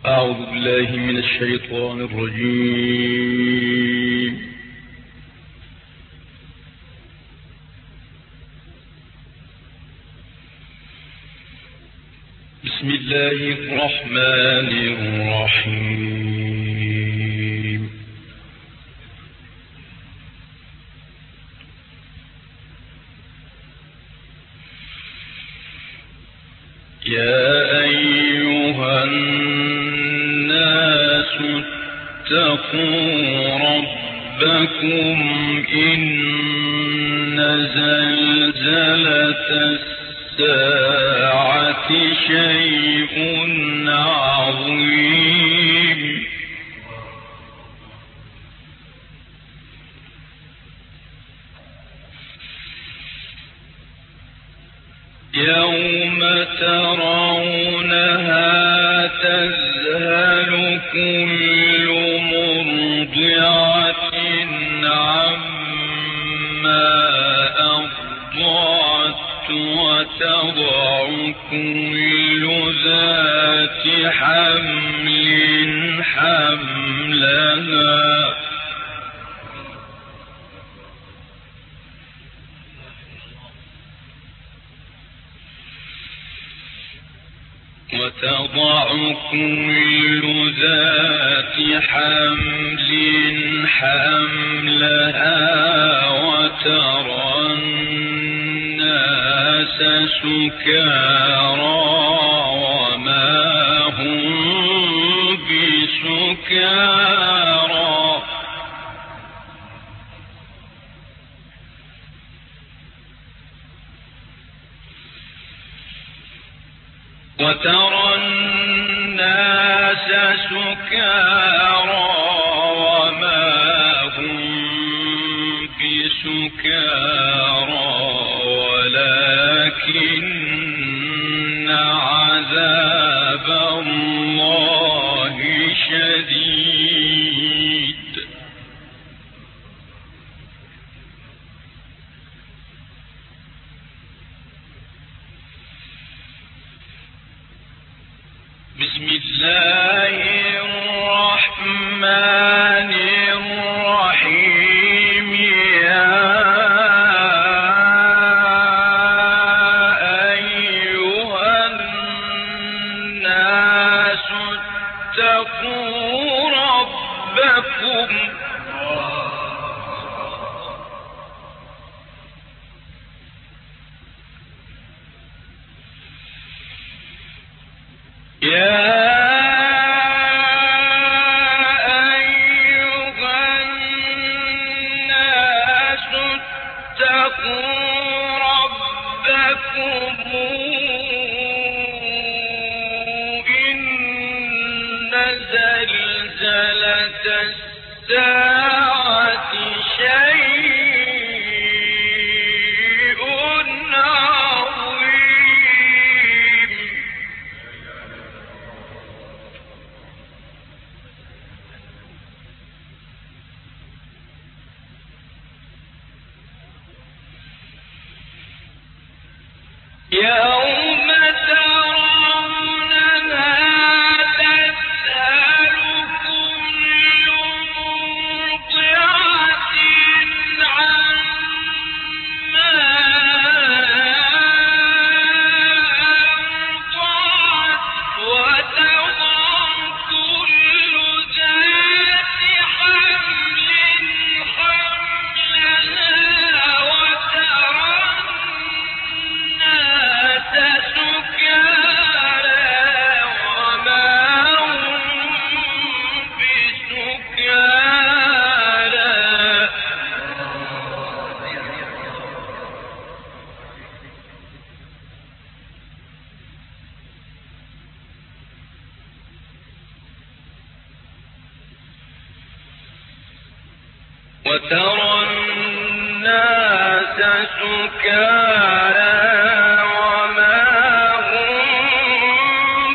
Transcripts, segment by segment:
أعوذ بالله من الشيطان الرجيم. بسم الله الرحمن الرحيم. يا أيها الناس اتقوا ربكم إن زلزلة الساعة شيء عظيم. يوم ترونها تذهل كل مرضعة عما أرضعت وتضع كل ذات حمل حملها وترى الناس سكارى وما هم بسكارى ولكن عذاب الله شديد. بسم الله الرحمن الرحيم. يا أيها الناس اتقوا ربكم زلزلة الساعة شيء عظيم. يوم ترونها تذهل كل مرضعة عما أرضعت وتضع كل ذات حمل حملها وترى الناس سكارى وما هم بسكارى وترى الناس سكارى وما هم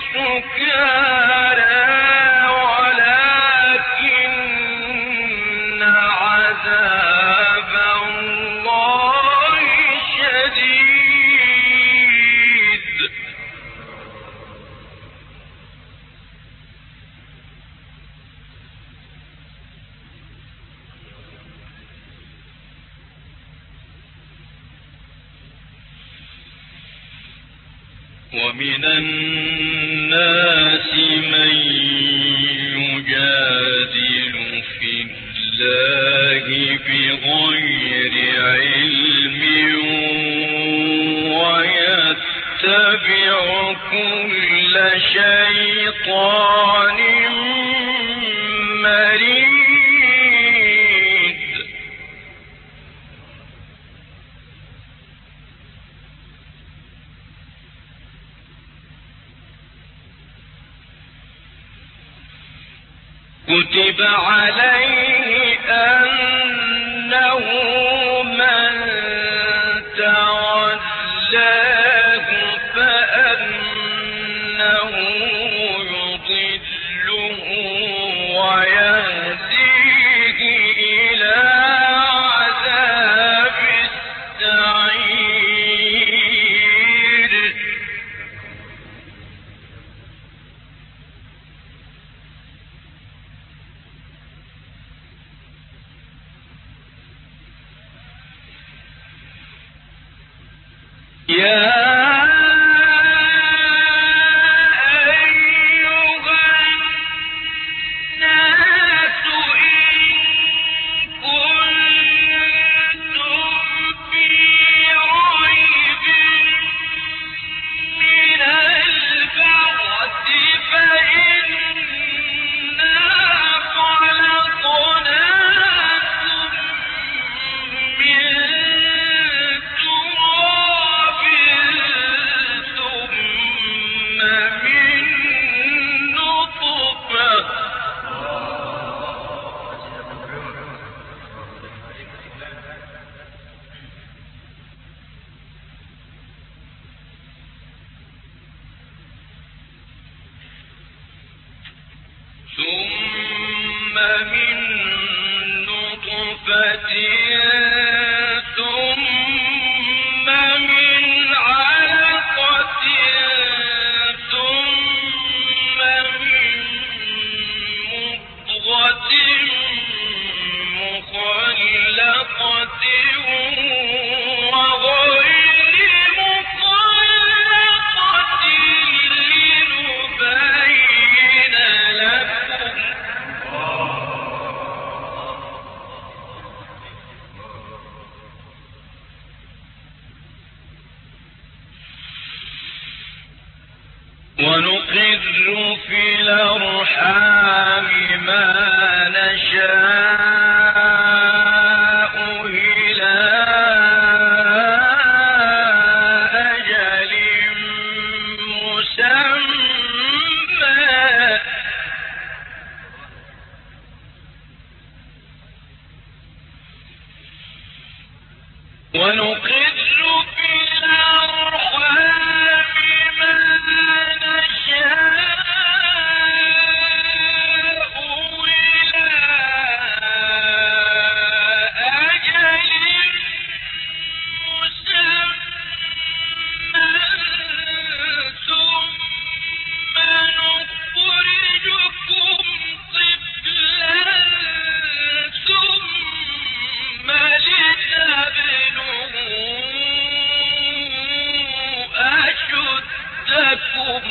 بسكارى ولكن عذاب الله شديد. ومن الناس من يجادل في الله بغير علم ويتبع كل شيطان مريد. كتب عليه أنه من تولاه فأنه يضله ويهديه إلى عذاب السعير. يا ثم من نطفة ثم من علقة ثم من مضغة مخلقة وغير مخلقة لنبين لكم. ونقر في الأرحام ما نشاء إلى أجل مسمى ونقر في الأرحام ما نشاء إلى أجل مسمى ثم نخرجكم طفلا ثم لتبلغوا أشدكم.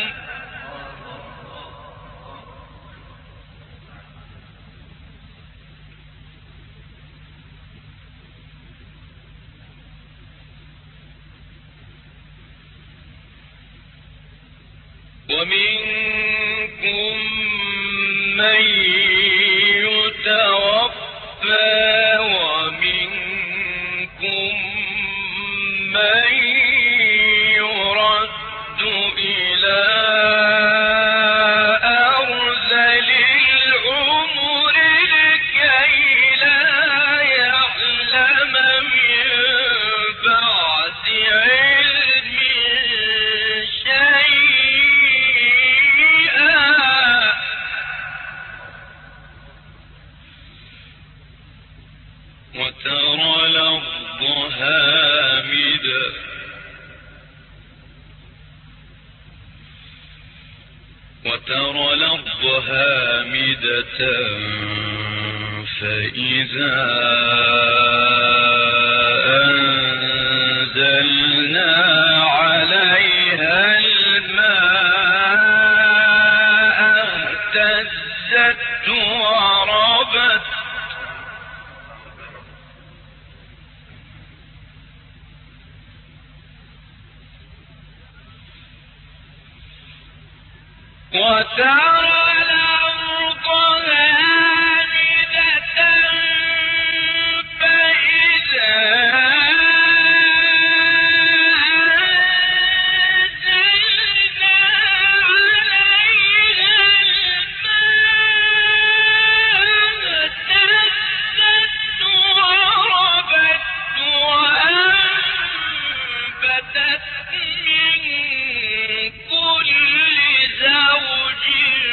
ومنكم من يتوفى ومنكم من يرد إلى أرذل العمر لكي لا يعلم من بعد علم شيئا. وترى الأرض هامدة فإذا أنزلنا عليها اهتزت وربت وترى الأرض هامدة فإذا أنزلنا عليها الماء اهتزت وربت وأنبتت من كل زوج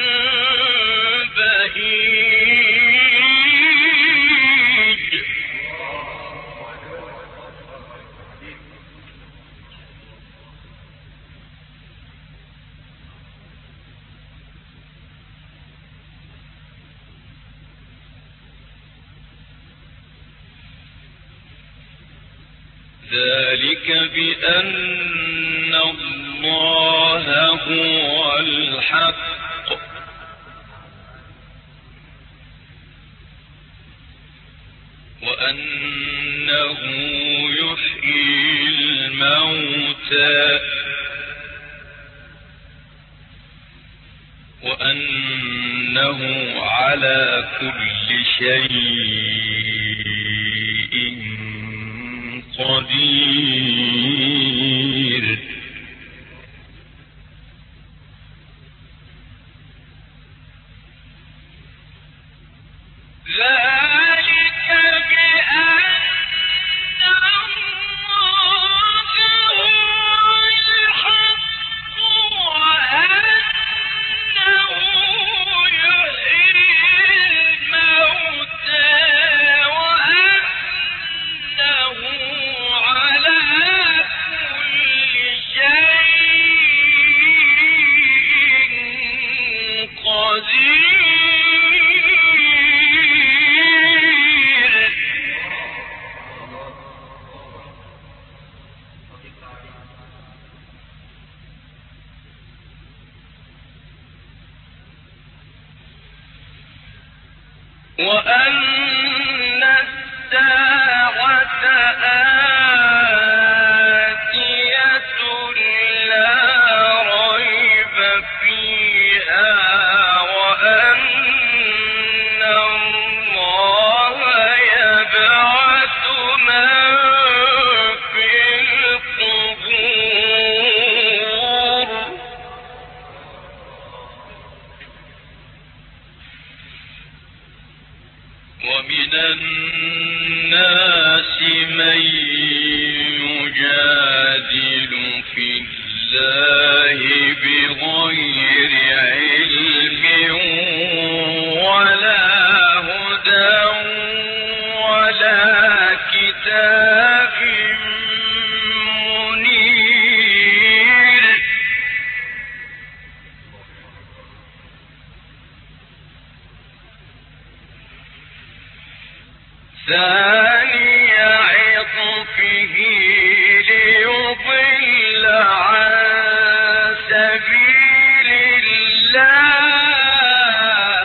بهيج ذلك بأن الله هو الحق وأنه يحيي الموتى وأنه على كل شيء قدير ذلك بأن الله هو الحق وأنه يحيي الموتى وأنه على كل شيء قدير وأن الساعة آتية لا ريب فيها وأن الله يبعث من في القبور ومن الناس من يجادل في الله بغير علم ولا هدى ولا كتاب منير ثاني عطفه ليضل عن سبيل الله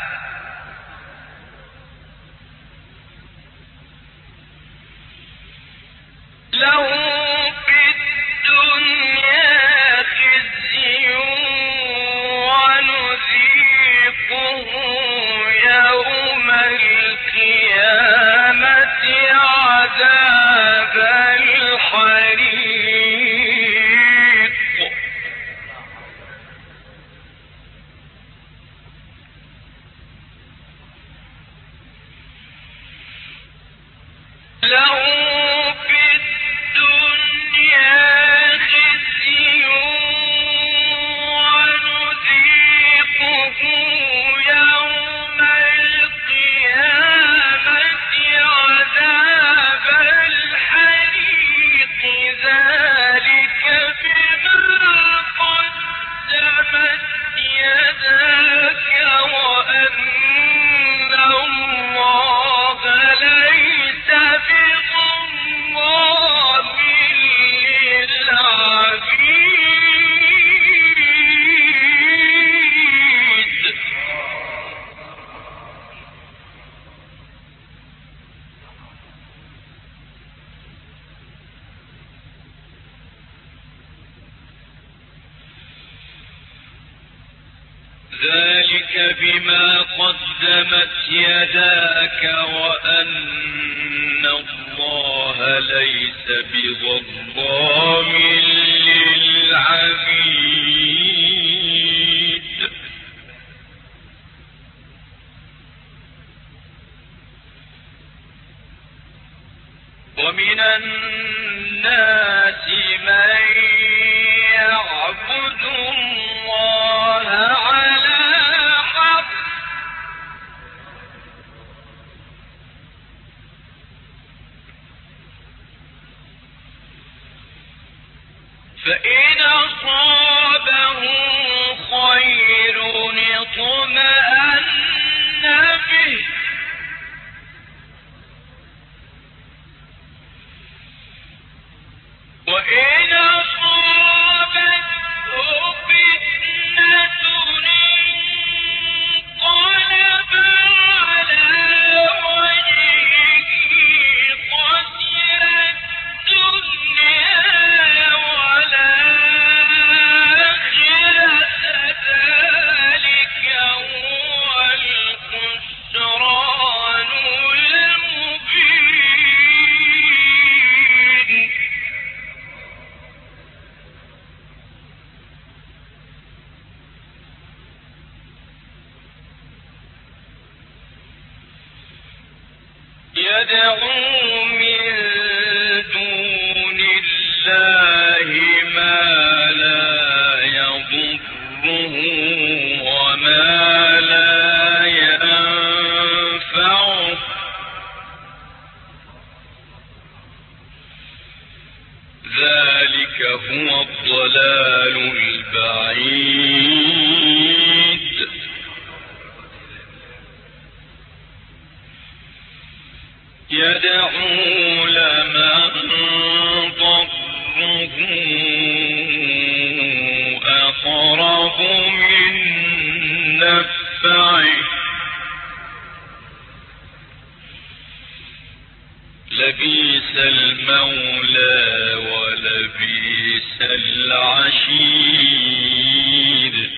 له في الدنيا خزي ونذيقه يوم القيامة عذاب الحريق له في الدنيا خزي ونذيقه يوم القيامة عذاب الحريق ذلك بما قدمت يداك وأن الله ليس بظالم ذلك بما قدمت يداك وأن الله ليس بظلام للعبيد. ومن الناس من يعبد الله على حرف فإن أصابه خير اطمأن به وإن أصابته فتنة انقلب على وجهه خسر الدنيا والآخرة ذلك هو الخسران المبين. يدعو من دون الله ما لا يضره وما لا ينفعه ذلك هو الضلال البعيد. يدعو لمن ضره أقرب من نفعه لبئس المولى ولبئس العشير.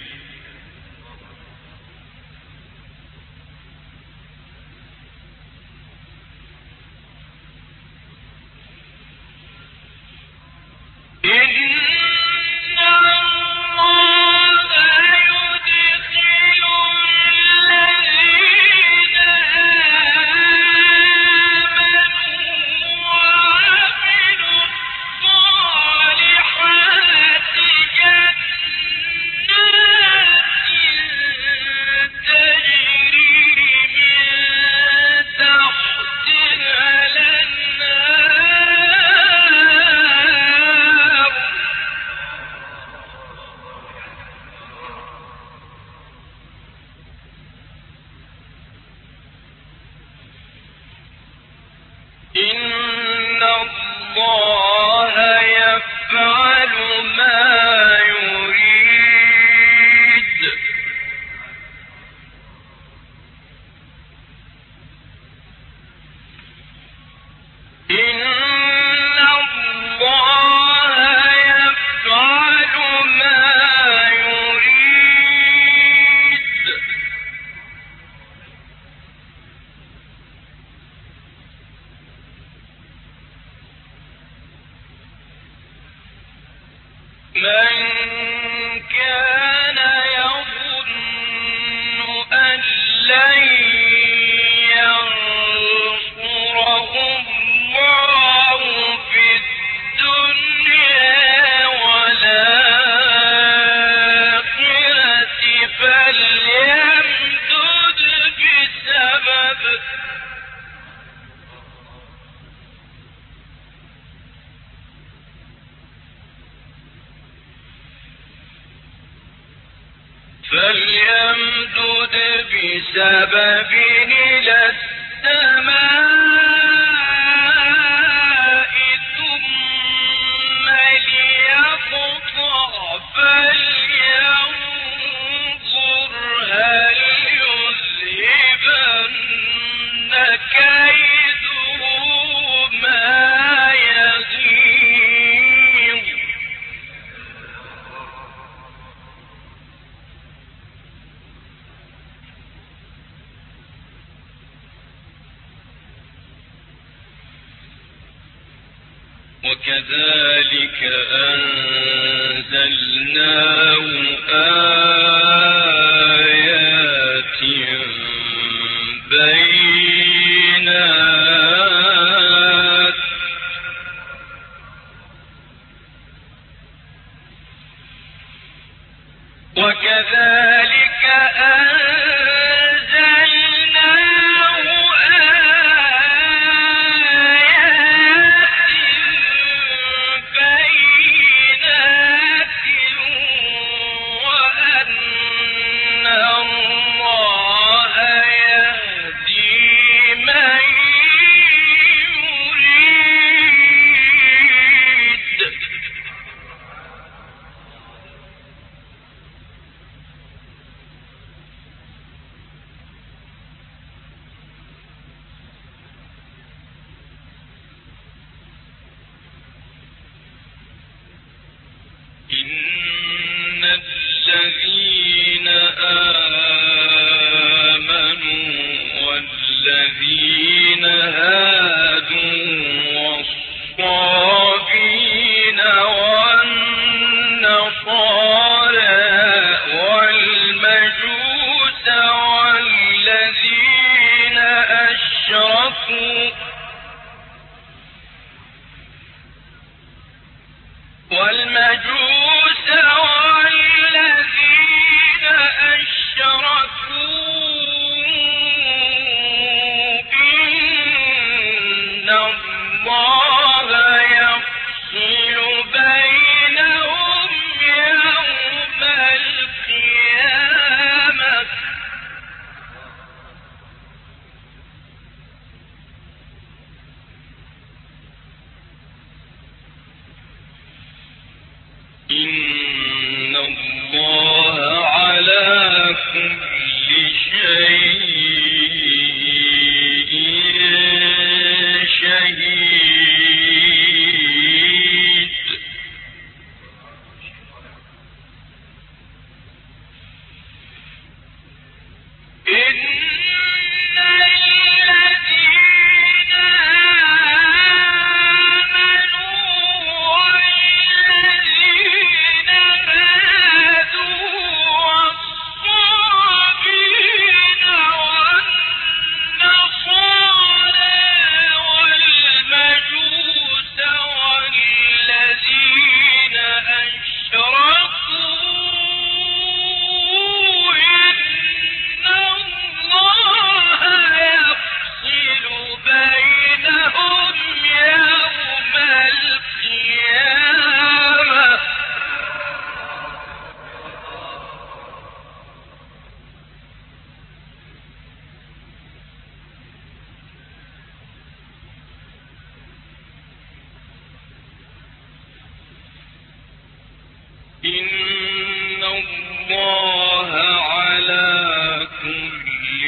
إن الله يفعل ما يريد. إن الله يفعل ما يريد. من كان يظن أن لن ينصره الله في الدنيا والآخرة فليمدد بسبب إلى السماء ثم ليقطع فلينظر هل يذهبن كيده ما يغيظ. وكذلك أنزلناه آيات بينات وكذلك أنزلناه آيات بينات وأن الله يهدي من يريد. إن الذين آمنوا والذين هادوا والصابين والنصارى والمجوس والذين أشركوا إن الله يفصل بينهم يوم القيامة. إن الله على كل شيء شهيد. إن الذين آمنوا والذين هادوا والصابين والنصارى والمجوس والذين أشركوا إن الله يفصل بينهم يوم القيامة. إن الله على كل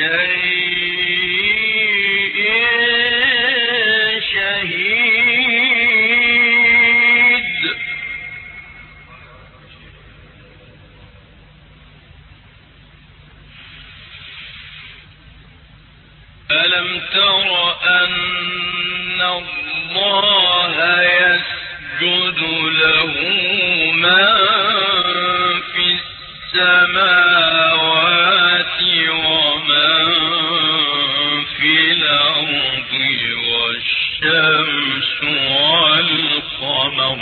شيء شهيد. ألم تر أن الله يسجد له من في السماوات ومن في الأرض والشمس والقمر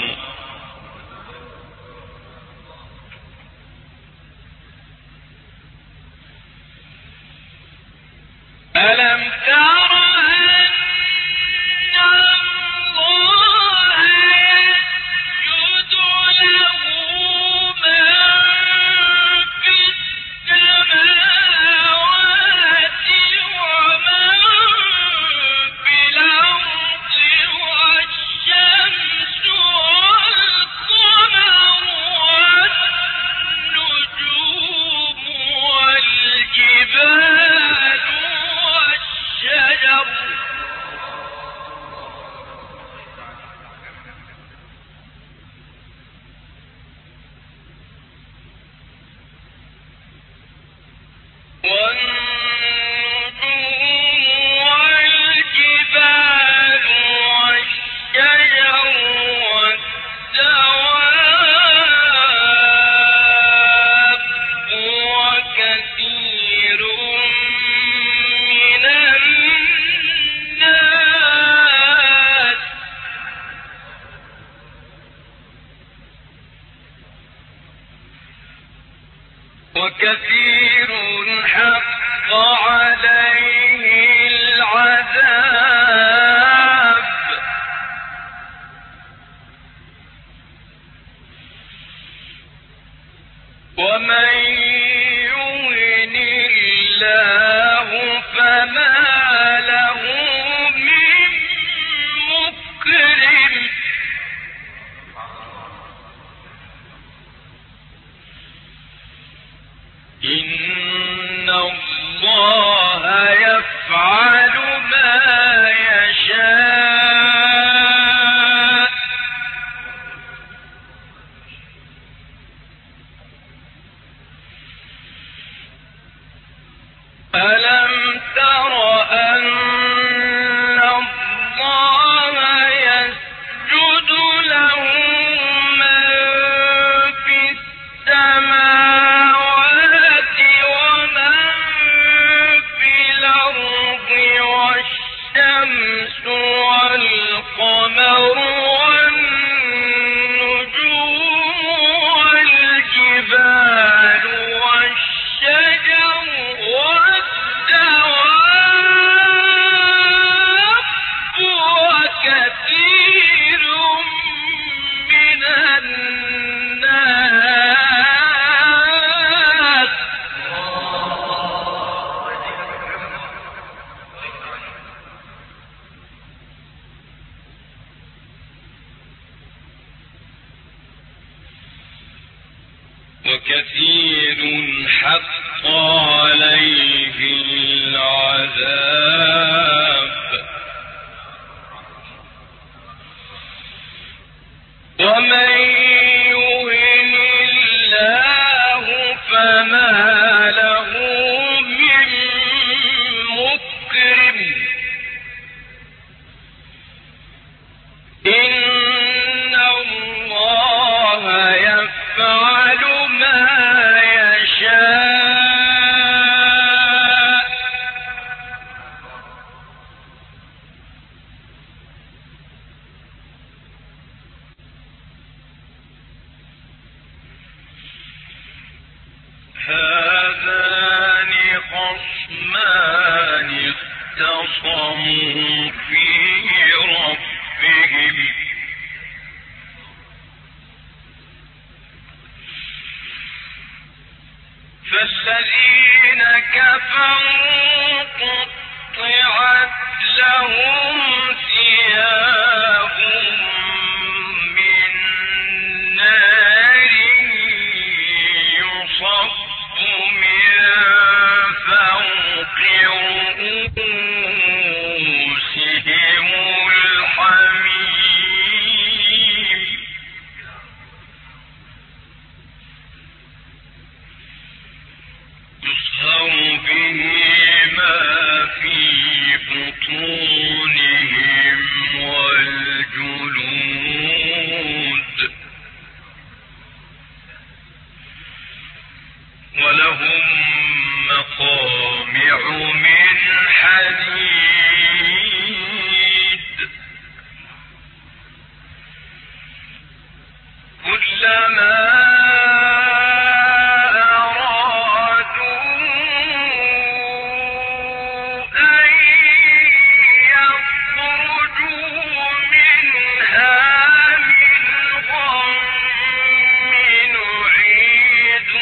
ألم تر أن الله يسجد له من في السماوات ومن في الأرض والشمس كثير من الناس وكثير حق عليه العذاب ومن يهن الله فما له من مكرم إن الله يفعل ما يشاء ألم تر أن الله يسجد له من في السماوات ومن في الأرض والشمس والقمر والنجوم والجبال والشجر والدواب وكثير من الناس وكثير حق عليه العذاب ومن يهن الله فما له من مكرم إن الله يفعل ما يشاء هذان خصمان اختصموا في ربهم فالذين كفروا قطعت لهم ثياب من نار يصب من فوق رؤوسهم الحميم يصهر به ما في بطونهم والجلود ولهم مقامع من حديد كلما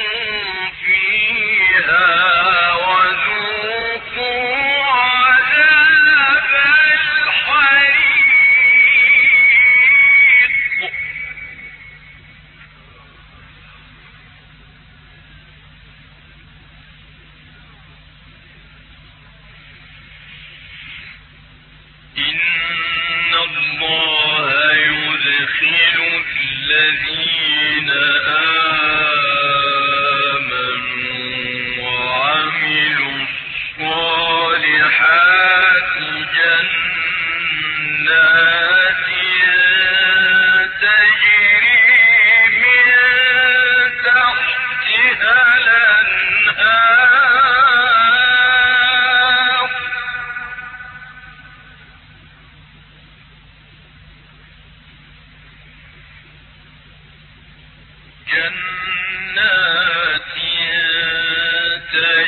وذوقوا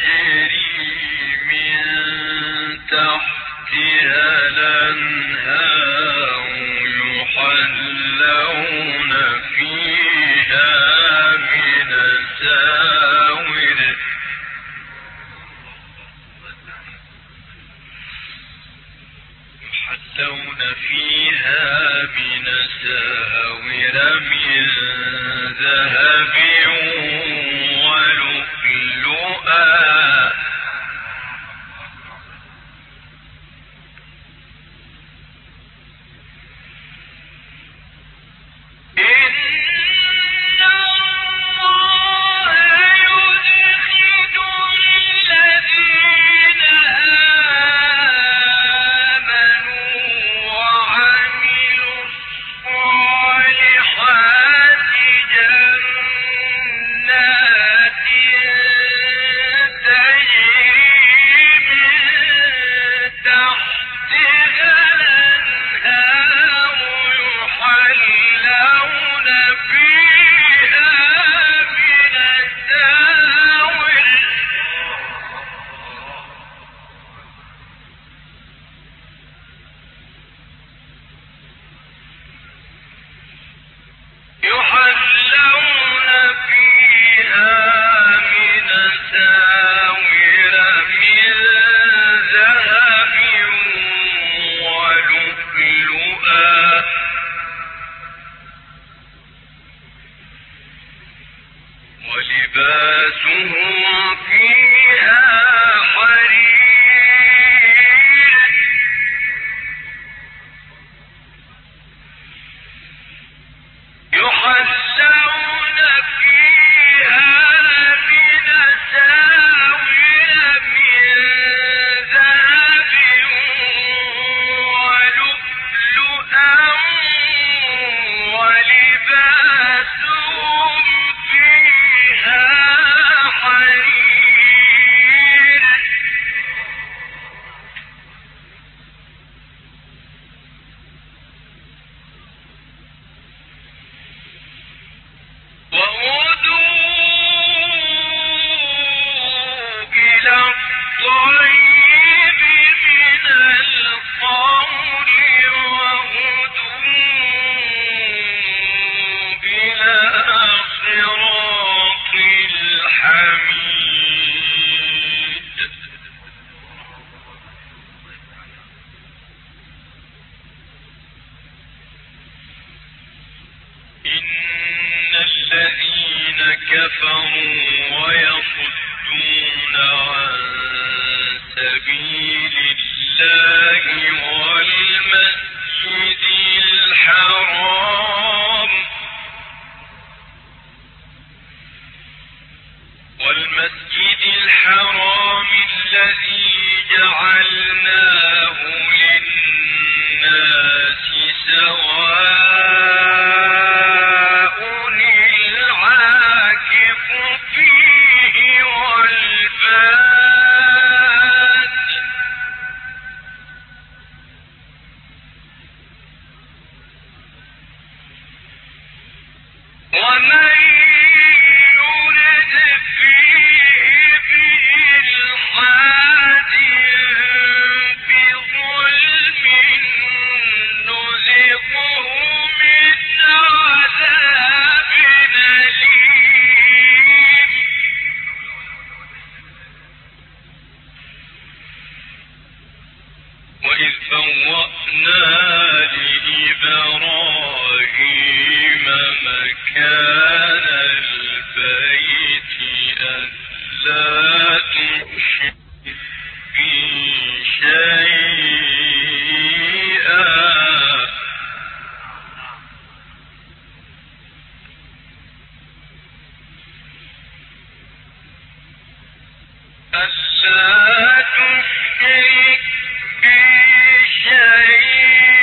ألا تشرك بي شيئا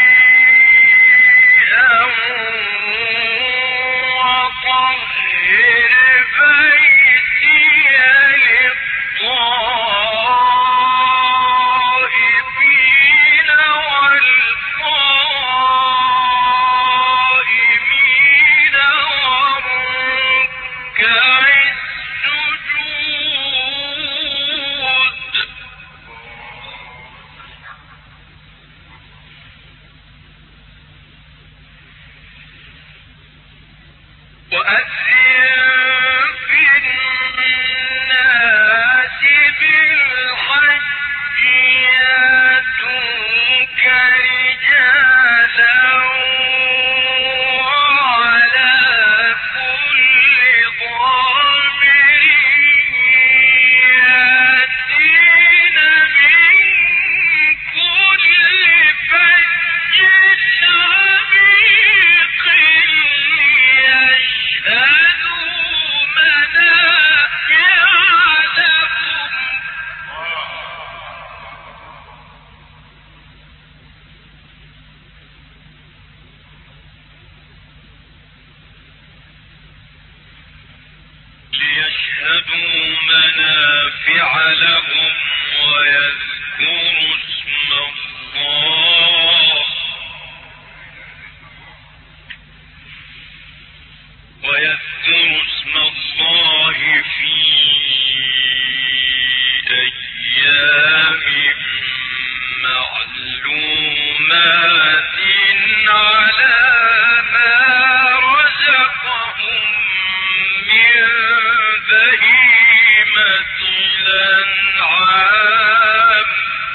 لهم ويذكروا اسم الله في أيام معلومات على ما رزقهم من بهيمة الأنعام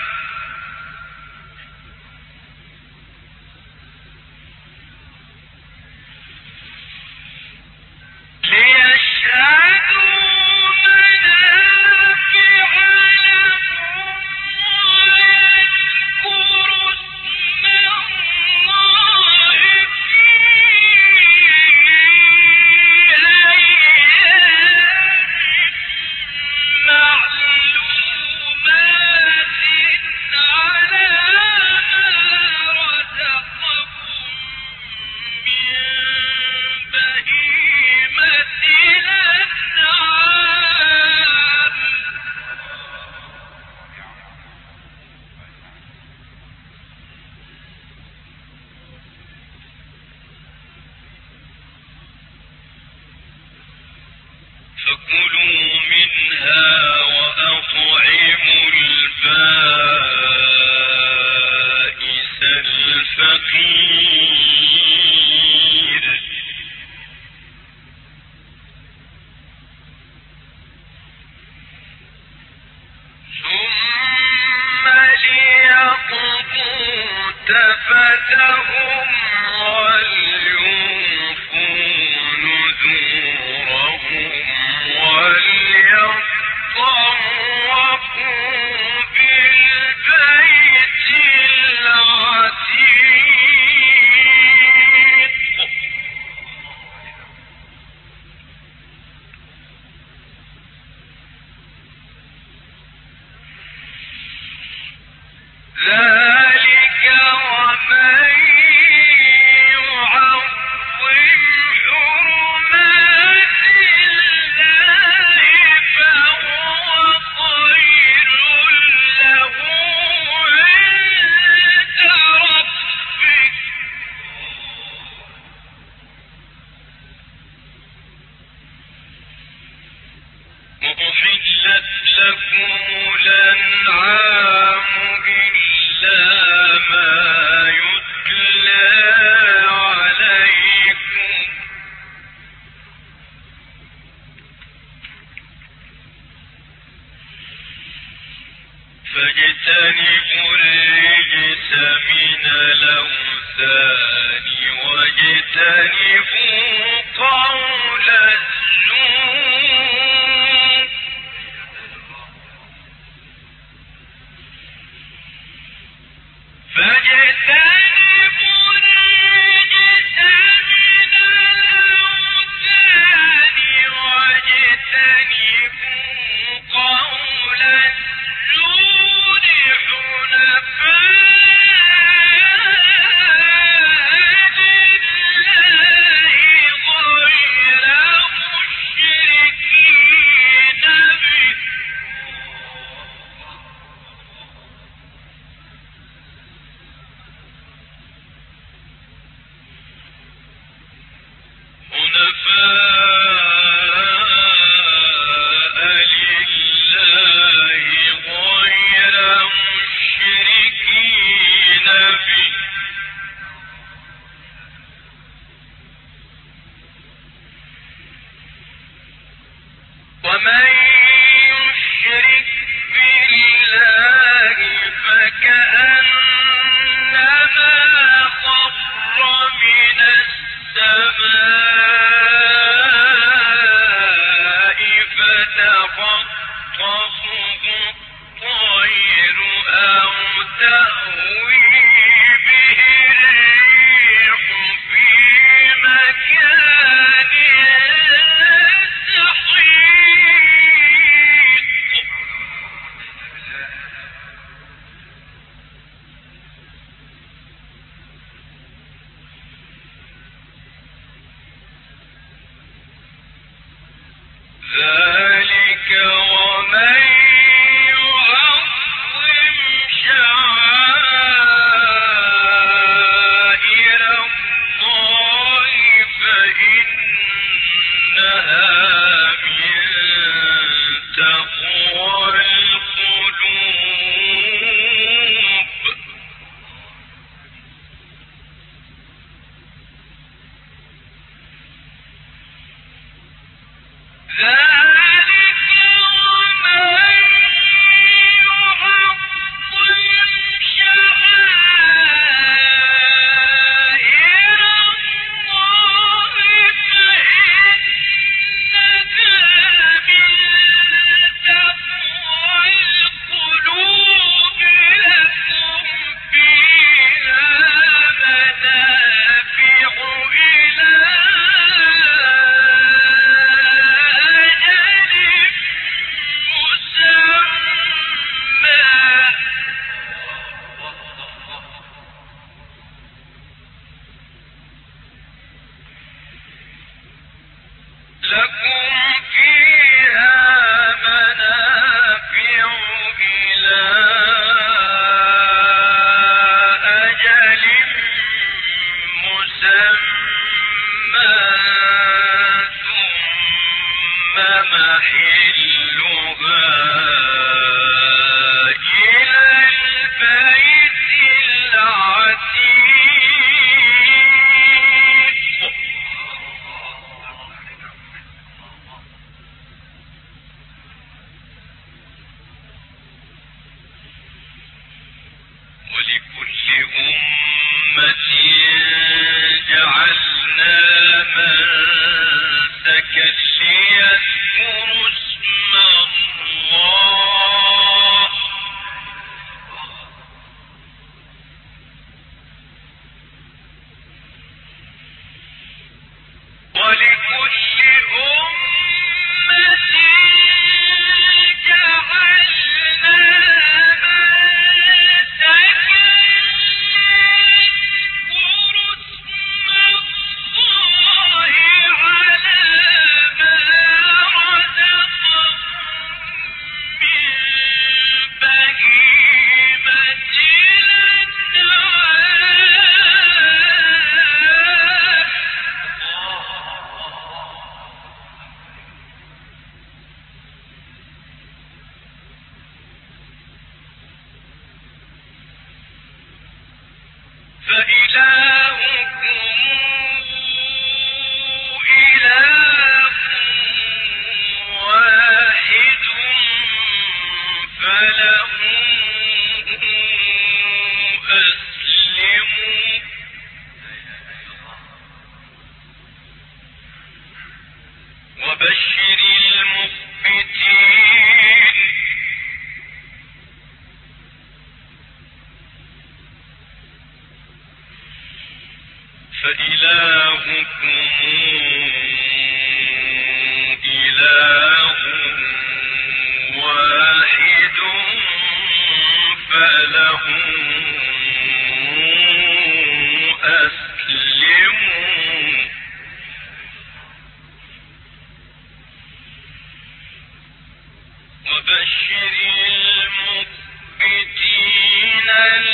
ليشهدوا منافع لهم ويذكروا اسم الله في أيام معلومات على ما رزقهم من بهيمة الأنعام فكلوا منها وأطعموا البائس الفقير ثم ليقضوا تفتهم وليوفوا نذورهم وليطوفوا بالبيت العتيق ذلك ومن يعظم حرمات الله فهو خير له عند ربه وأحلت لكم الأنعام إلا ما يتلى عليكم فاجتنبوا الرجس من الأوثان واجتنبوا قول الزور فاجتنبوا الرجس من الأوثان واجتنبوا قول الزور حنفاء لله غير مشركين به له أسلموا وبشر المخبتين